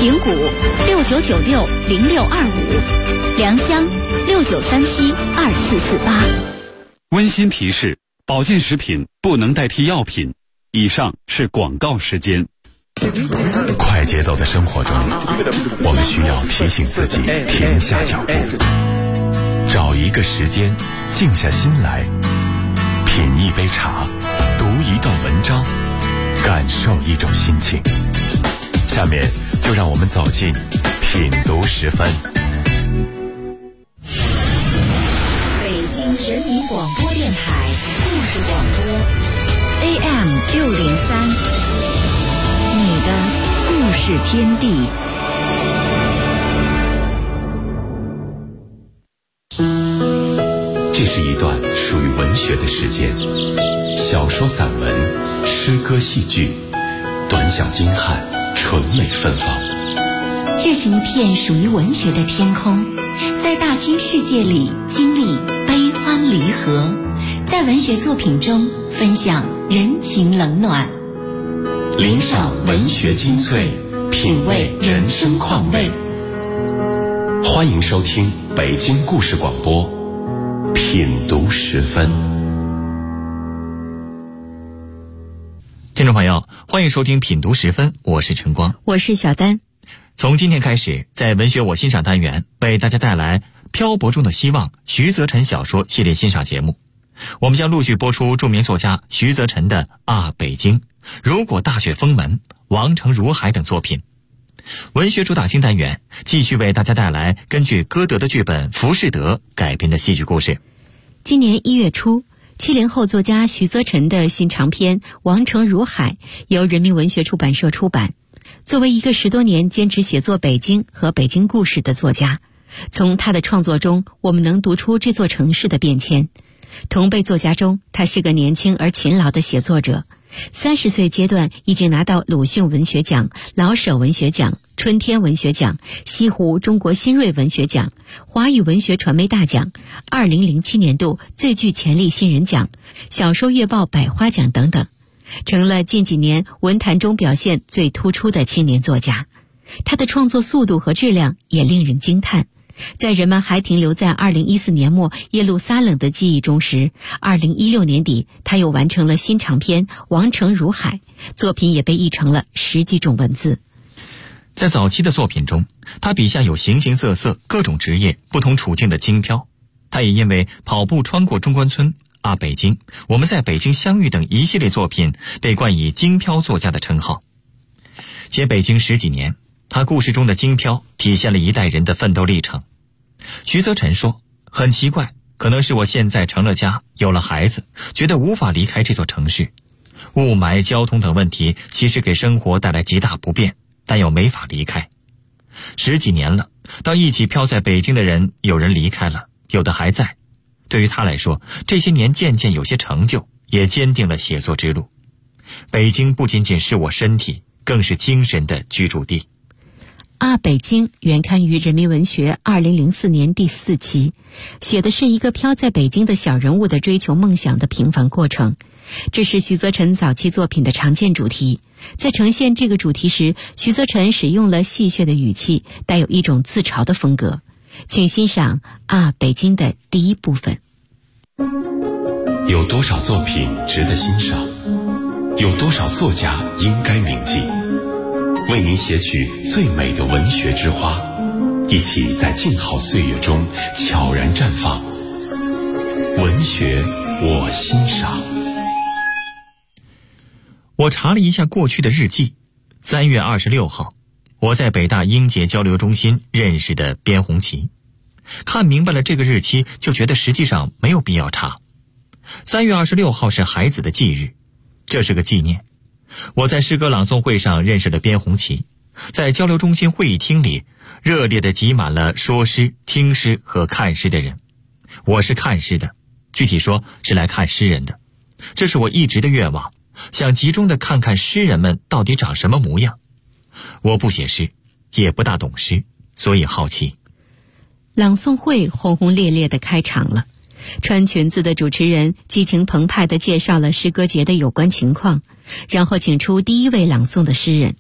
平谷69960625，良乡69372448。 温馨提示：保健食品不能代替药品。以上是广告时间。 快节奏的生活中，我们需要提醒自己停下脚步，找一个时间静下心来，品一杯茶，读一段文章，感受一种心情。下面就让我们走进品读10分。 北京人民广播电台故事广播 AM 603，你的故事天地。 这是一段属于文学的时间，小说、散文、诗歌、戏剧，短小精悍，纯美芬芳。 这是一片属于文学的天空，在大千世界里经历悲欢离合，在文学作品中分享人情冷暖， 聆赏文学精粹，品味人生况味。欢迎收听北京故事广播品读10分。 听众朋友，欢迎收听品读10分，我是晨光， 我是小丹。 从今天开始，在文学我欣赏单元为大家带来漂泊中的希望徐则臣小说系列欣赏节目。我们将陆续播出著名作家徐则臣的《啊，北京》、如果大雪封门、王城如海等作品。文学主打新单元继续为大家带来根据歌德的剧本《浮士德》改编的戏剧故事。 今年1月初，70后作家徐则臣的新长篇《王城如海》由人民文学出版社出版。作为一个10多年坚持写作北京和北京故事的作家，从他的创作中，我们能读出这座城市的变迁。同辈作家中，他是个年轻而勤劳的写作者。30岁阶段已经拿到鲁迅文学奖、老舍文学奖、春天文学奖、西湖中国新锐文学奖、华语文学传媒大奖、2007年度最具潜力新人奖、小说月报百花奖等等，成了近几年文坛中表现最突出的青年作家。他的创作速度和质量也令人惊叹。在人们还停留在2014年末耶路撒冷的记忆中时，2016年底他又完成了新长篇《王城如海》，作品也被译成了10几种文字。 在早期的作品中，他笔下有形形色色、各种职业、不同处境的京漂。他也因为跑步穿过中关村、啊，北京、我们在北京相遇等一系列作品被冠以京漂作家的称号。写北京10几年，他故事中的京漂体现了一代人的奋斗历程。徐则臣说，很奇怪，可能是我现在成了家，有了孩子，觉得无法离开这座城市。雾霾、交通等问题其实给生活带来极大不便，但又没法离开。10几年了，当一起漂在北京的人，有人离开了，有的还在。对于他来说，这些年渐渐有些成就，也坚定了写作之路。北京不仅仅是我身体，更是精神的居住地。 啊，北京原刊于人民文学2004年第4期，写的是一个飘在北京的小人物的追求梦想的平凡过程。这是徐则臣早期作品的常见主题。在呈现这个主题时，徐则臣使用了戏谑的语气，带有一种自嘲的风格。请欣赏《啊，北京》的第一部分。 有多少作品值得欣赏？有多少作家应该铭记？为您写取最美的文学之花，一起在静好岁月中悄然绽放。文学我欣赏。 我查了一下过去的日记，3月26号，我在北大英杰交流中心认识的边红旗。看明白了这个日期，就觉得实际上没有必要查。3月26号是孩子的忌日，这是个纪念。我在诗歌朗诵会上认识了边红旗，在交流中心会议厅里热烈地挤满了说诗、听诗和看诗的人。我是看诗的，具体说是来看诗人的。这是我一直的愿望，想集中地看看诗人们到底长什么模样。我不写诗，也不大懂诗，所以好奇。 朗诵会轰轰烈烈地开场了。穿裙子的主持人激情澎湃地介绍了诗歌节的有关情况，然后请出第一位朗诵的诗人。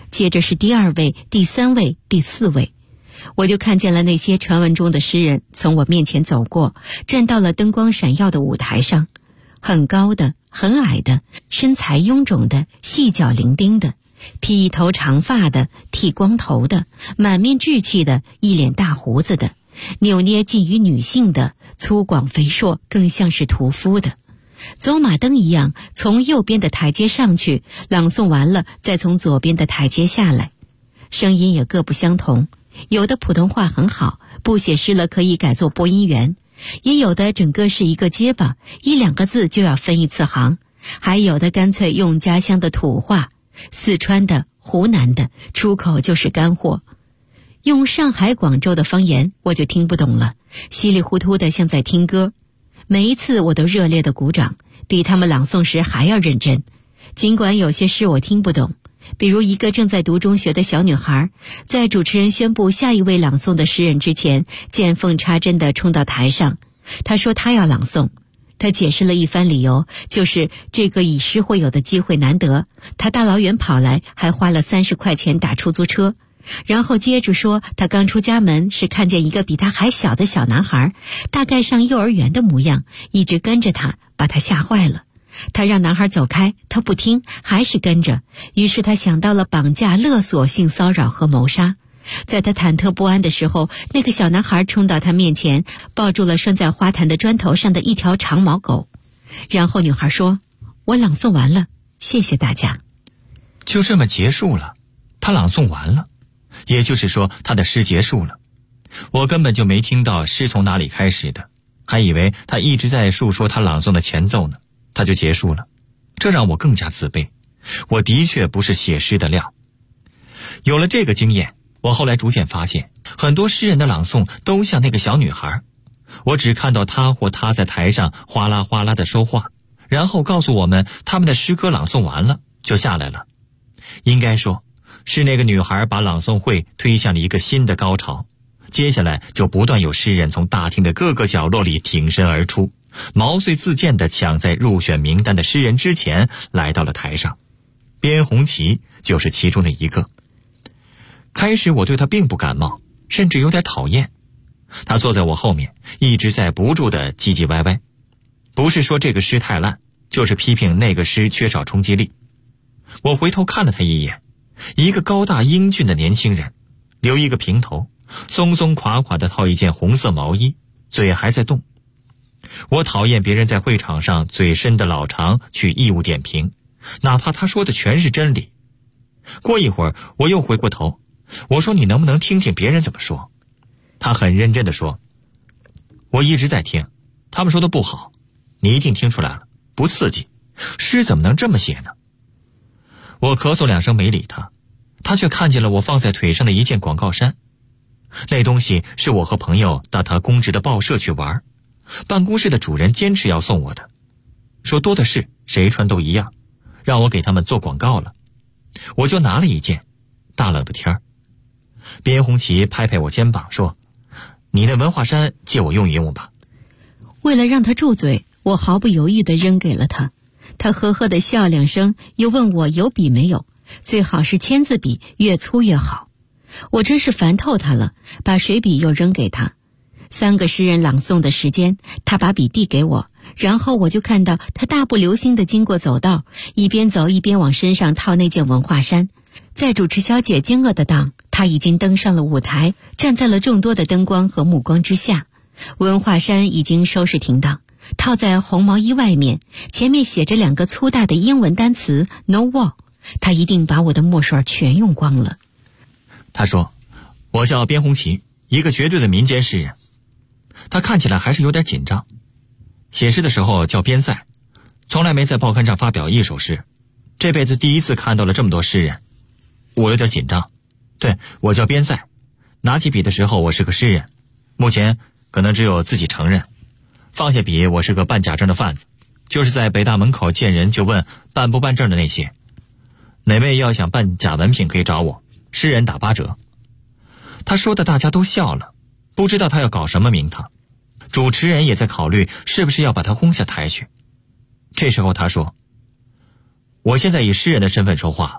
接着是第2位、第3位、第4位。我就看见了那些传闻中的诗人从我面前走过，站到了灯光闪耀的舞台上，很高的，很矮的，身材臃肿的，细脚伶仃的，披一头长发的，剃光头的，满面稚气的，一脸大胡子的，扭捏近于女性的，粗犷肥硕，更像是屠夫的。走马灯一样从右边的台阶上去，朗诵完了再从左边的台阶下来，声音也各不相同，有的普通话很好，不写诗了可以改做播音员，也有的整个是一个结巴，1-2个字就要分一次行，还有的干脆用家乡的土话，四川的、湖南的，出口就是干货。用上海、广州的方言我就听不懂了，稀里糊涂的像在听歌。每一次我都热烈的鼓掌，比他们朗诵时还要认真。尽管有些诗我听不懂，比如一个正在读中学的小女孩，在主持人宣布下一位朗诵的诗人之前，见缝插针地冲到台上。她说她要朗诵，她解释了一番理由，就是这个以诗会友的机会难得，她大老远跑来，还花了30块钱打出租车。然后接着说，他刚出家门是看见一个比他还小的小男孩，大概上幼儿园的模样，一直跟着他，把他吓坏了。他让男孩走开，他不听，还是跟着。于是他想到了绑架、勒索、性骚扰和谋杀。在他忐忑不安的时候，那个小男孩冲到他面前，抱住了拴在花坛的砖头上的一条长毛狗。然后女孩说：“我朗诵完了，谢谢大家。” 就这么结束了，他朗诵完了。也就是说，他的诗结束了。我根本就没听到诗从哪里开始的，还以为他一直在述说他朗诵的前奏呢，他就结束了。这让我更加自卑，我的确不是写诗的料。有了这个经验，我后来逐渐发现，很多诗人的朗诵都像那个小女孩。我只看到他或她在台上哗啦哗啦地说话，然后告诉我们他们的诗歌朗诵完了，就下来了。应该说是那个女孩把朗诵会推向了一个新的高潮，接下来就不断有诗人从大厅的各个角落里挺身而出，毛遂自荐地抢在入选名单的诗人之前来到了台上。边红旗就是其中的一个。开始我对他并不感冒，甚至有点讨厌。他坐在我后面，一直在不住地唧唧歪歪，不是说这个诗太烂，就是批评那个诗缺少冲击力。我回头看了他一眼，一个高大英俊的年轻人，留一个平头，松松垮垮地套一件红色毛衣，嘴还在动。我讨厌别人在会场上嘴伸的老长去义务点评，哪怕他说的全是真理。过一会儿我又回过头，我说你能不能听听别人怎么说？他很认真地说，我一直在听，他们说的不好，你一定听出来了，不刺激，诗怎么能这么写呢？我咳嗽2声没理他，他却看见了我放在腿上的一件广告衫。那东西是我和朋友到他公职的报社去玩，办公室的主人坚持要送我的，说多的是，谁穿都一样，让我给他们做广告了。我就拿了一件，大冷的天儿。边红旗拍拍我肩膀说，你那文化衫借我用一用吧。 为了让他住嘴，我毫不犹豫地扔给了他。他呵呵地笑2声，又问我有笔没有，最好是签字笔，越粗越好。我真是烦透他了，把水笔又扔给他。3个诗人朗诵的时间，他把笔递给我，然后我就看到他大步流星地经过走道，一边走一边往身上套那件文化衫。在主持小姐惊愕的当，他已经登上了舞台，站在了众多的灯光和目光之下。文化衫已经收拾停当，套在红毛衣外面，前面写着2个粗大的英文单词 No wall。 他一定把我的墨水全用光了。 他说，我叫边红旗，一个绝对的民间诗人。他看起来还是有点紧张，写诗的时候叫边塞，从来没在报刊上发表一首诗，这辈子第一次看到了这么多诗人。我有点紧张。对，我叫边塞，拿起笔的时候我是个诗人，目前可能只有自己承认。放下笔，我是个办假证的贩子，就是在北大门口见人就问办不办证的那些。哪位要想办假文凭可以找我，诗人打8折。他说的大家都笑了，不知道他要搞什么名堂。主持人也在考虑是不是要把他轰下台去。这时候他说，我现在以诗人的身份说话，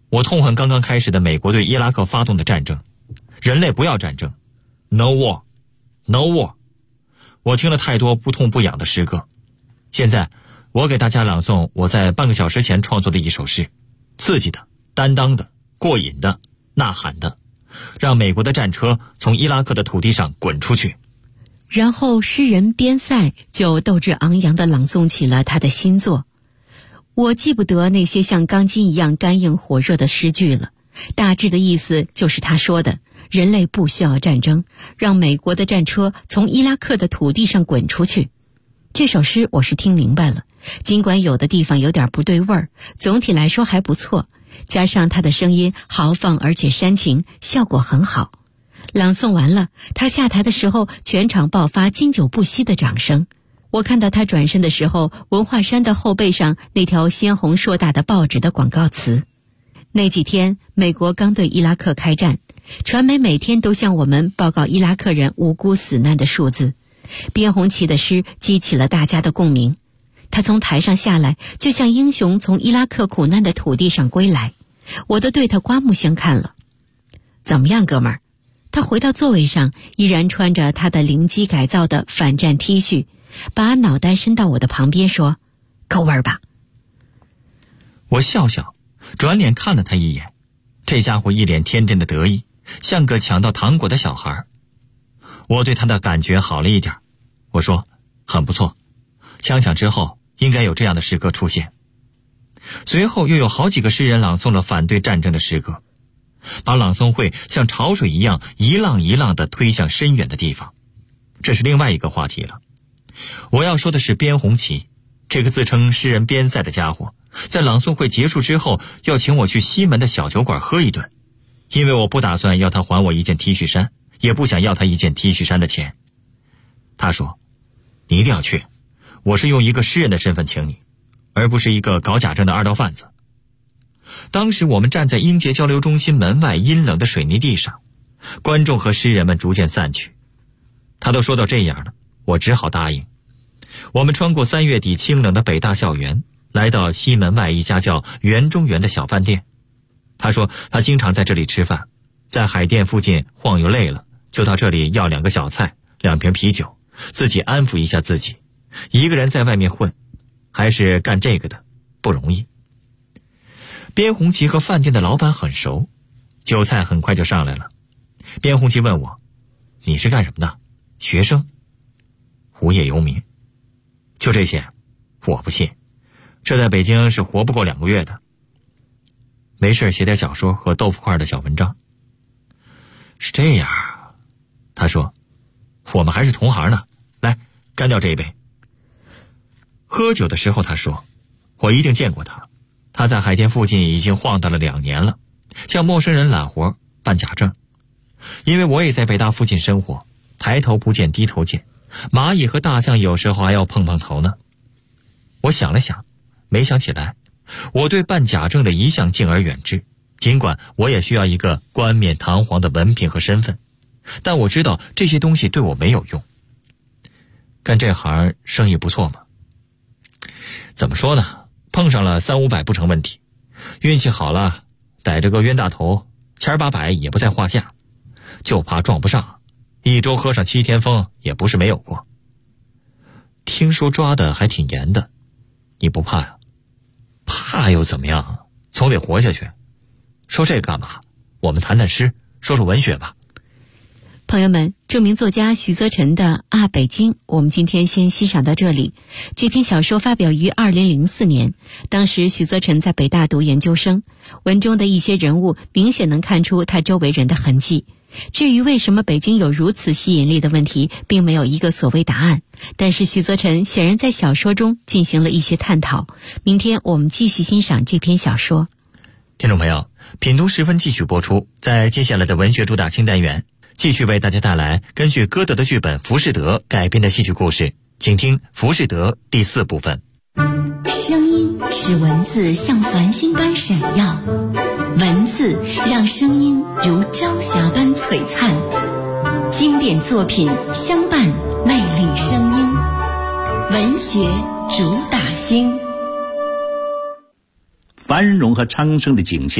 我痛恨刚刚开始的美国对伊拉克发动的战争，人类不要战争 ，No war， No war。我听了太多不痛不痒的诗歌，现在我给大家朗诵我在半个小时前创作的一首诗，刺激的、担当的、过瘾的、呐喊的，让美国的战车从伊拉克的土地上滚出去。 然后诗人边塞就斗志昂扬地朗诵起了他的新作。我记不得那些像钢筋一样干硬火热的诗句了，大致的意思就是他说的，人类不需要战争，让美国的战车从伊拉克的土地上滚出去。这首诗我是听明白了，尽管有的地方有点不对味儿，总体来说还不错，加上他的声音豪放而且煽情，效果很好。朗诵完了，他下台的时候，全场爆发经久不息的掌声。我看到他转身的时候，文化衫的后背上那条鲜红硕大的报纸的广告词。那几天，美国刚对伊拉克开战，传媒每天都向我们报告伊拉克人无辜死难的数字。边红旗的诗激起了大家的共鸣。他从台上下来，就像英雄从伊拉克苦难的土地上归来。我都对他刮目相看了。怎么样，哥们儿？他回到座位上，依然穿着他的零机改造的反战 T 恤，把脑袋伸到我的旁边说：“够味儿吧？” 我笑笑，转脸看了他一眼，这家伙一脸天真的得意，像个抢到糖果的小孩。我对他的感觉好了一点，我说：“很不错，枪响之后应该有这样的诗歌出现。”随后又有好几个诗人朗诵了反对战争的诗歌，把朗诵会像潮水一样一浪一浪地推向深远的地方。这是另外一个话题了。我要说的是边红旗，这个自称诗人边塞的家伙，在朗诵会结束之后要请我去西门的小酒馆喝一顿，因为我不打算要他还我一件 T 恤衫，也不想要他一件 T 恤衫的钱。他说：“你一定要去，我是用一个诗人的身份请你，而不是一个搞假证的二道贩子。”当时我们站在英杰交流中心门外阴冷的水泥地上，观众和诗人们逐渐散去。他都说到这样了，我只好答应。我们穿过3月底清冷的北大校园，来到西门外一家叫园中园的小饭店。他说他经常在这里吃饭，在海淀附近晃悠累了，就到这里要2个小菜2瓶啤酒，自己安抚一下自己。一个人在外面混，还是干这个的，不容易。边红旗和饭店的老板很熟，酒菜很快就上来了。边红旗问我：“你是干什么的？学生？无业游民？就这些？我不信，这在北京是活不过2个月的。没事写点小说和豆腐块的小文章。”是这样，他说：“我们还是同行呢，来，干掉这一杯。”喝酒的时候他说：“我一定见过他，他在海淀附近已经晃荡了2年了，向陌生人揽活，办假证。因为我也在北大附近生活，抬头不见低头见，蚂蚁和大象有时候还要碰碰头呢。”我想了想，没想起来，我对办假证的一向敬而远之，尽管我也需要一个冠冕堂皇的文凭和身份，但我知道这些东西对我没有用。干这行生意不错吗？怎么说呢，碰上了300-500不成问题，运气好了逮着个冤大头，700-800也不在话下，就怕撞不上，1周喝上7天风也不是没有过。听说抓的还挺严的，你不怕呀？怕又怎么样，总得活下去。说这干嘛？我们谈谈诗，说说文学吧。 朋友们，著名作家徐则臣的《啊，北京》，我们今天先欣赏到这里。这篇小说发表于2004年，当时徐则臣在北大读研究生，文中的一些人物明显能看出他周围人的痕迹。至于为什么北京有如此吸引力的问题，并没有一个所谓答案，但是徐则臣显然在小说中进行了一些探讨。明天我们继续欣赏这篇小说。 听众朋友，品读10分继续播出，在接下来的文学主打清单元，继续为大家带来根据歌德的剧本《浮士德》改编的戏剧故事，请听《浮士德》第4部分。 声音使文字像繁星般闪耀，文字让声音如朝霞般璀璨。经典作品相伴，魅力声音，文学主打星。 繁荣和昌盛的景象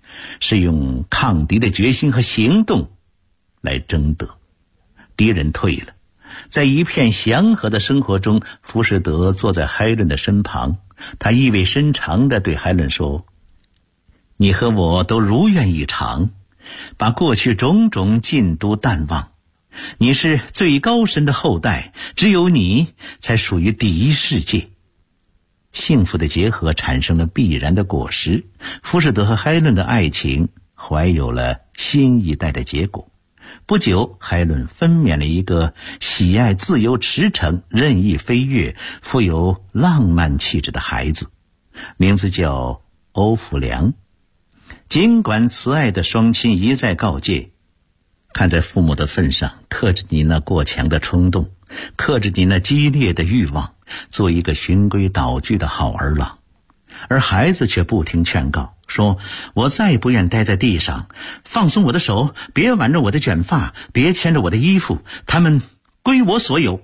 是用抗敌的决心和行动来争得。敌人退了，在一片祥和的生活中，浮士德坐在海伦的身旁，他意味深长地对海伦说：你和我都如愿以偿，把过去种种尽都淡忘。你是最高神的后代，只有你才属于第一世界。幸福的结合产生了必然的果实，浮士德和海伦的爱情怀有了新一代的结果。不久，海伦分娩了一个喜爱自由驰骋、任意飞跃、富有浪漫气质的孩子，名字叫欧福良。尽管慈爱的双亲一再告诫，看在父母的份上，克制你那过强的冲动，克制你那激烈的欲望，做一个循规蹈矩的好儿郎。而孩子却不听劝告，说我再不愿待在地上，放松我的手，别挽着我的卷发，别牵着我的衣服，他们归我所有。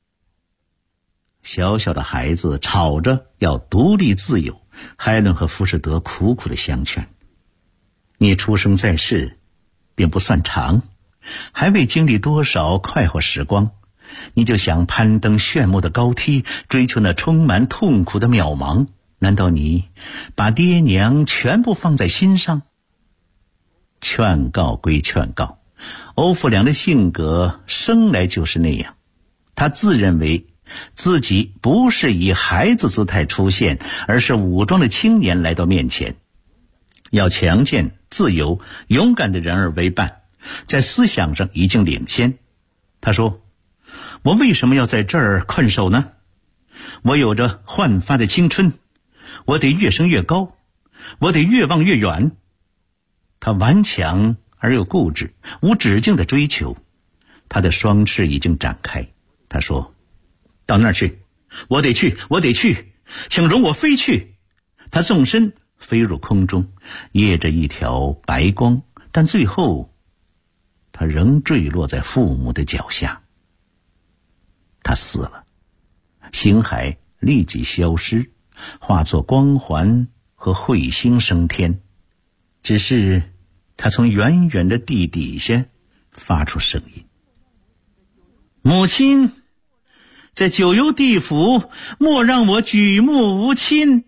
小小的孩子吵着要独立自由，海伦和浮士德苦苦的相劝。你出生在世并不算长，还未经历多少快活时光，你就想攀登炫目的高梯，追求那充满痛苦的渺茫。难道你把爹娘全部放在心上？劝告归劝告，欧福良的性格生来就是那样，他自认为自己不是以孩子姿态出现，而是武装的青年来到面前，要强健、自由、勇敢的人儿为伴，在思想上已经领先。他说：我为什么要在这儿困守呢？我有着焕发的青春，我得越升越高，我得越望越远。他顽强而又固执，无止境的追求。他的双翅已经展开。他说：到那儿去，我得去，我得去，请容我飞去。他纵身飞入空中，曳着一条白光，但最后他仍坠落在父母的脚下。他死了，星海立即消失，化作光环和彗星升天。只是他从远远的地底下发出声音：母亲，在九幽地府，莫让我举目无亲。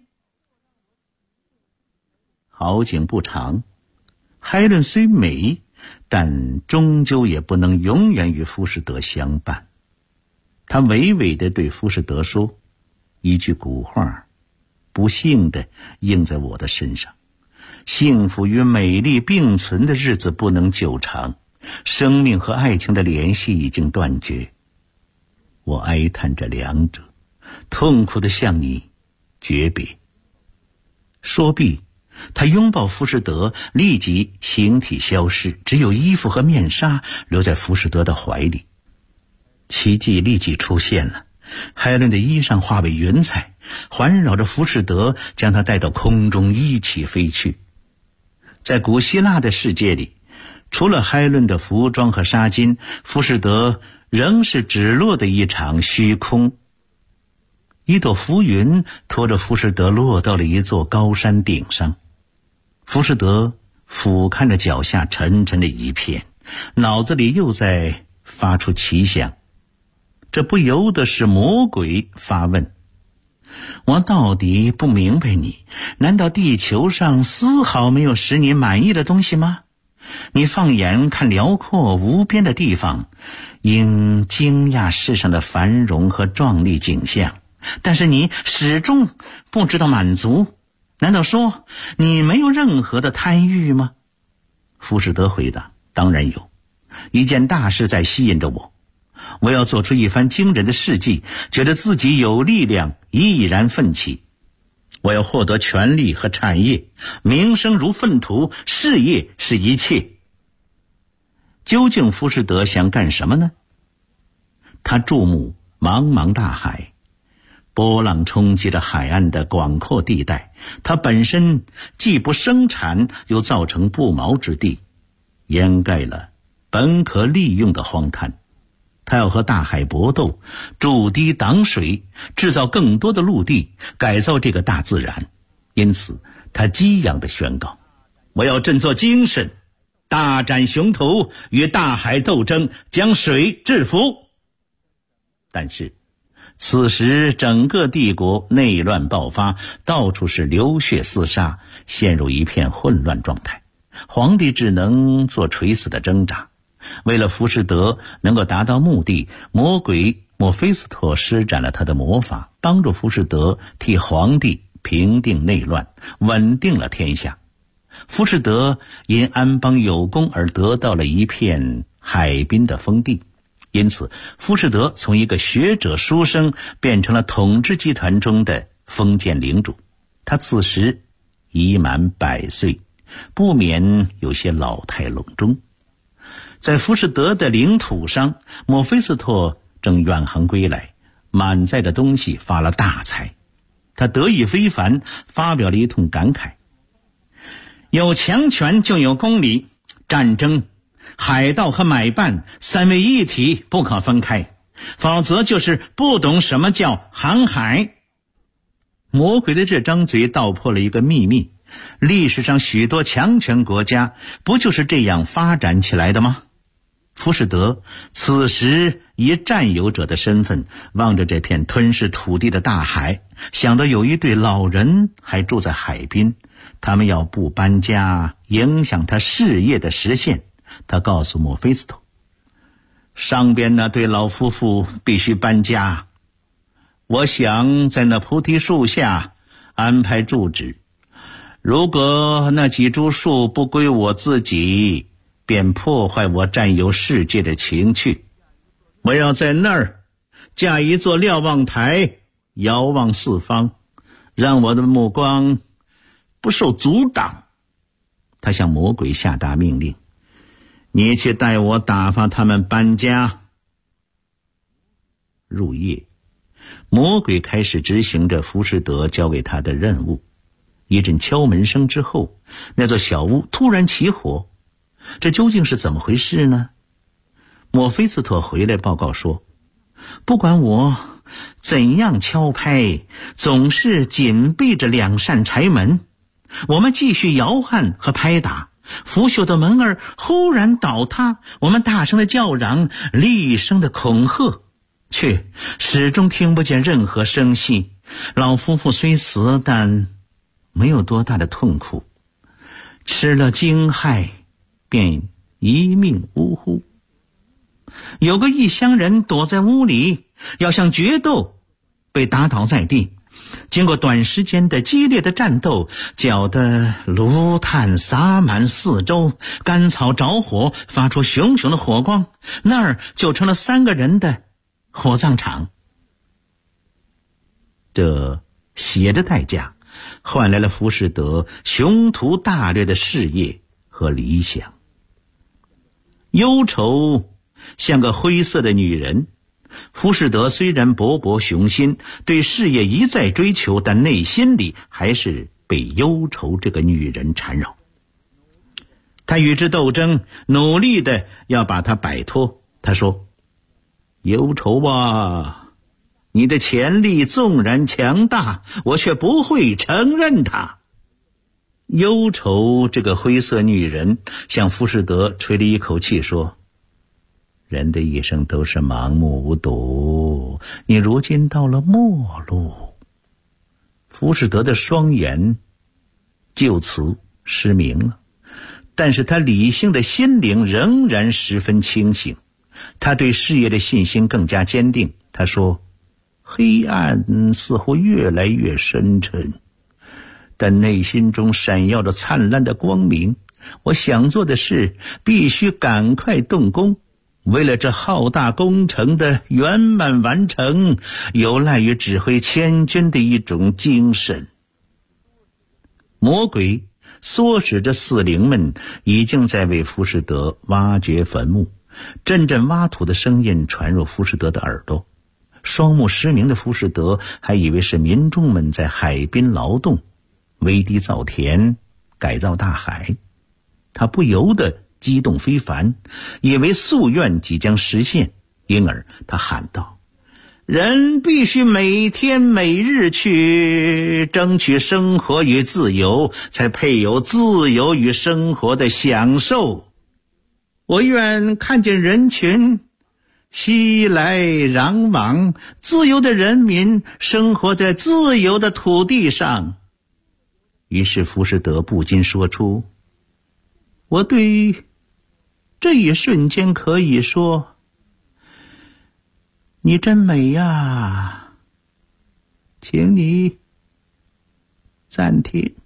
好景不长，海伦虽美，但终究也不能永远与浮士德相伴。他娓娓地对浮士德说一句古话，不幸地应在我的身上：幸福与美丽并存的日子不能久长，生命和爱情的联系已经断绝。我哀叹着两者，痛苦地向你诀别。说毕，他拥抱浮士德，立即形体消失，只有衣服和面纱留在浮士德的怀里。奇迹立即出现了，海伦的衣裳化为云彩，环绕着浮士德，将他带到空中一起飞去。在古希腊的世界里，除了海伦的服装和纱巾，浮士德仍是只落的一场虚空。一朵浮云拖着浮士德落到了一座高山顶上，浮士德俯瞰着脚下沉沉的一片，脑子里又在发出奇想。这不由得是魔鬼发问：我到底不明白你，难道地球上丝毫没有使你满意的东西吗？你放眼看辽阔无边的地方，应惊讶世上的繁荣和壮丽景象，但是你始终不知道满足。难道说你没有任何的贪欲吗？浮士德回答：当然有，一件大事在吸引着我。我要做出一番惊人的事迹，觉得自己有力量，毅然奋起。我要获得权力和产业，名声如粪土，事业是一切。究竟浮士德想干什么呢？他注目茫茫大海，波浪冲击着海岸的广阔地带，它本身既不生产，又造成不毛之地，掩盖了本可利用的荒滩。他要和大海搏斗，筑堤挡水，制造更多的陆地，改造这个大自然。因此他激昂地宣告： 我要振作精神，大展雄图，与大海斗争，将水制服。但是此时整个帝国内乱爆发，到处是流血厮杀，陷入一片混乱状态。皇帝只能做垂死的挣扎。为了浮士德能够达到目的，魔鬼墨菲斯托施展了他的魔法，帮助浮士德替皇帝平定内乱，稳定了天下。浮士德因安邦有功而得到了一片海滨的封地，因此浮士德从一个学者书生变成了统治集团中的封建领主。他此时已满100岁，不免有些老态龙钟。在浮士德的领土上，墨菲斯托正远航归来，满载的东西发了大财。他得意非凡，发表了一通感慨：有强权就有公理，战争、海盗和买办三位一体，不可分开，否则就是不懂什么叫航海。魔鬼的这张嘴道破了一个秘密，历史上许多强权国家不就是这样发展起来的吗？浮士德此时以占有者的身份望着这片吞噬土地的大海，想到有一对老人还住在海滨，他们要不搬家影响他事业的实现。他告诉墨菲斯托，上边那对老夫妇必须搬家，我想在那菩提树下安排住址，如果那几株树不归我自己，便破坏我占有世界的情趣。我要在那儿架一座瞭望台，遥望四方，让我的目光不受阻挡。他向魔鬼下达命令，你去带我打发他们搬家。入夜，魔鬼开始执行着浮士德交给他的任务。一阵敲门声之后，那座小屋突然起火，这究竟是怎么回事呢？墨菲斯托回来报告说，不管我怎样敲拍，总是紧闭着2扇柴门。我们继续摇撼和拍打，腐朽的门儿忽然倒塌，我们大声的叫嚷，厉声的恐吓，却始终听不见任何声息。老夫妇虽死，但没有多大的痛苦，吃了惊骇便一命呜呼。有个异乡人躲在屋里，要想决斗，被打倒在地。经过短时间的激烈的战斗，搅得炉炭洒满四周，干草着火，发出熊熊的火光，那儿就成了3个人的火葬场。这血的代价换来了浮士德雄图大略的事业和理想。忧愁像个灰色的女人，浮士德虽然勃勃雄心，对事业一再追求，但内心里还是被忧愁这个女人缠绕。他与之斗争，努力的要把她摆脱。他说，忧愁啊，你的潜力纵然强大，我却不会承认它。忧愁这个灰色女人向浮士德吹了一口气说，人的一生都是盲目无睹，你如今到了末路。浮士德的双眼就此失明了，但是他理性的心灵仍然十分清醒，他对事业的信心更加坚定。他说，黑暗似乎越来越深沉，但内心中闪耀着灿烂的光明。我想做的事必须赶快动工，为了这浩大工程的圆满完成，有赖于指挥千军的一种精神。魔鬼唆使着死灵们已经在为浮士德挖掘坟墓，阵阵挖土的声音传入浮士德的耳朵。双目失明的浮士德还以为是民众们在海滨劳动，围堤造田，改造大海。他不由得激动非凡，以为夙愿即将实现，因而他喊道， 人必须每天每日去争取生活与自由，才配有自由与生活的享受。我愿看见人群熙来攘往，自由的人民生活在自由的土地上。于是浮士德不禁说出，我对这一瞬间可以说，你真美呀，请你暂停。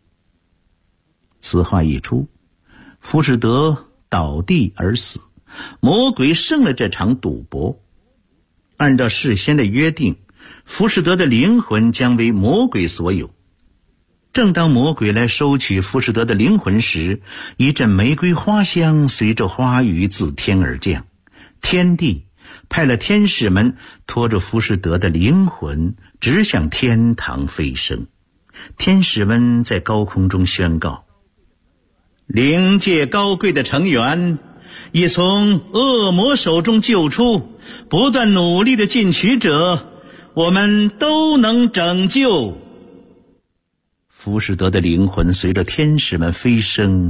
此话一出，浮士德倒地而死，魔鬼胜了这场赌博。按照事先的约定，浮士德的灵魂将为魔鬼所有。正当魔鬼来收取浮士德的灵魂时，一阵玫瑰花香随着花雨自天而降，天帝派了天使们拖着浮士德的灵魂直向天堂飞升。天使们在高空中宣告，灵界高贵的成员已从恶魔手中救出，不断努力的进取者，我们都能拯救。浮士德的灵魂随着天使们飞升，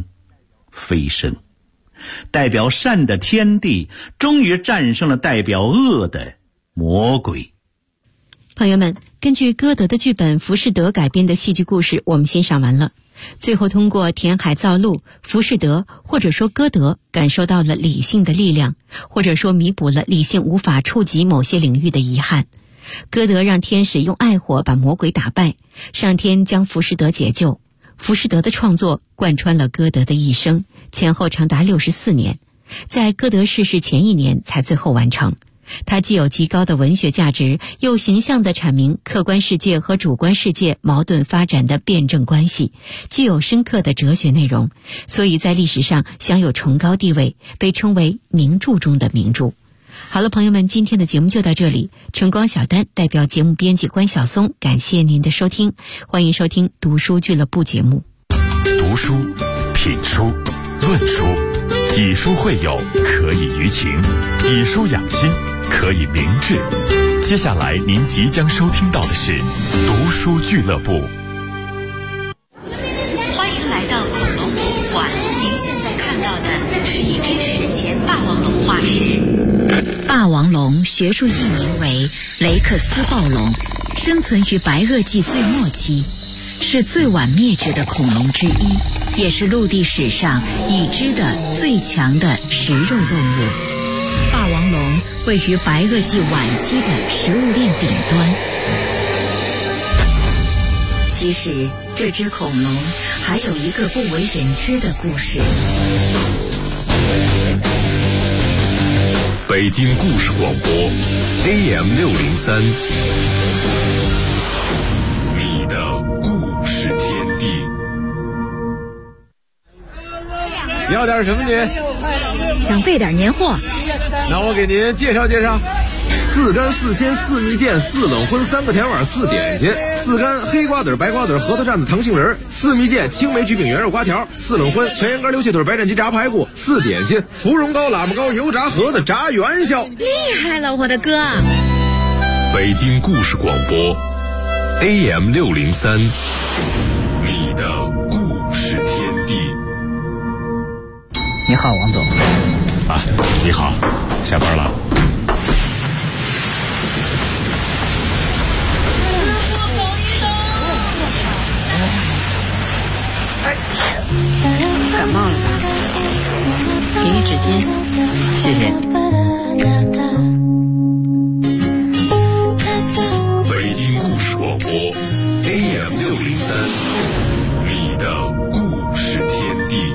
代表善的天帝终于战胜了代表恶的魔鬼。 朋友们，根据歌德的剧本《浮士德》改编的戏剧故事我们欣赏完了，最后通过填海造陆，浮士德或者说歌德感受到了理性的力量，或者说弥补了理性无法触及某些领域的遗憾。歌德让天使用爱火把魔鬼打败，上天将浮士德解救。浮士德的创作贯穿了歌德的一生，前后长达64年，在歌德逝世前1年才最后完成。它既有极高的文学价值，又形象地阐明客观世界和主观世界矛盾发展的辩证关系，具有深刻的哲学内容，所以在历史上享有崇高地位，被称为名著中的名著。好了，朋友们，今天的节目就到这里。晨光小丹代表节目编辑关晓松，感谢您的收听，欢迎收听读书俱乐部节目。 读书、品书、论书，以书会友，可以娱情；以书养心，可以明志。接下来您即将收听到的是读书俱乐部。 欢迎来到恐龙博物馆，您现在看到的是一只史前霸王龙化石。霸王龙学术译名为雷克斯暴龙，生存于白垩纪最末期，是最晚灭绝的恐龙之一，也是陆地史上已知的最强的食肉动物。霸王龙位于白垩纪晚期的食物链顶端。其实这只恐龙还有一个不为人知的故事。 北京故事广播 AM603， 你的故事天地。 要点什么您？ 想备点年货。 那我给您介绍介绍：4干4鲜4蜜饯4冷荤3个甜碗4点心，4干黑瓜子白瓜子核桃蘸子糖杏仁，4蜜饯青梅橘饼圆肉瓜条，4冷荤全羊肝溜蟹腿白斩鸡炸排骨，4点心芙蓉糕喇嘛糕油炸盒子炸元宵。 厉害了，我的哥！ 北京故事广播 AM603， 你的故事天地。 你好，王总。 啊，你好，下班了。 感冒了吧？给你纸巾。 谢谢。 北京故事广播 AM603， 你的故事天地。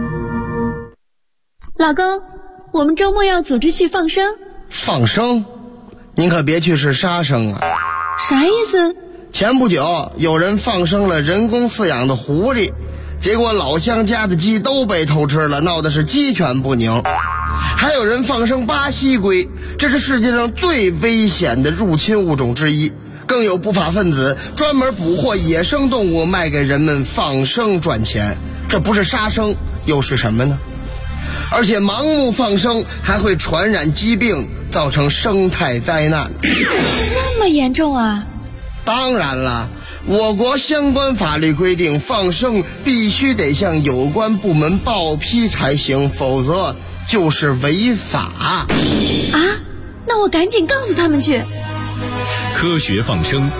老公，我们周末要组织去放生。 放生？您可别去是杀生啊！ 啥意思？ 前不久有人放生了人工饲养的狐狸，结果老乡家的鸡都被偷吃了，闹得是鸡犬不宁。还有人放生巴西龟，这是世界上最危险的入侵物种之一。更有不法分子专门捕获野生动物卖给人们放生赚钱，这不是杀生又是什么呢？而且盲目放生还会传染疾病， 造成生态灾难。 这么严重啊？ 当然了，我国相关法律规定，放生必须得向有关部门报批才行，否则就是违法。 啊？那我赶紧告诉他们去。 科学放生，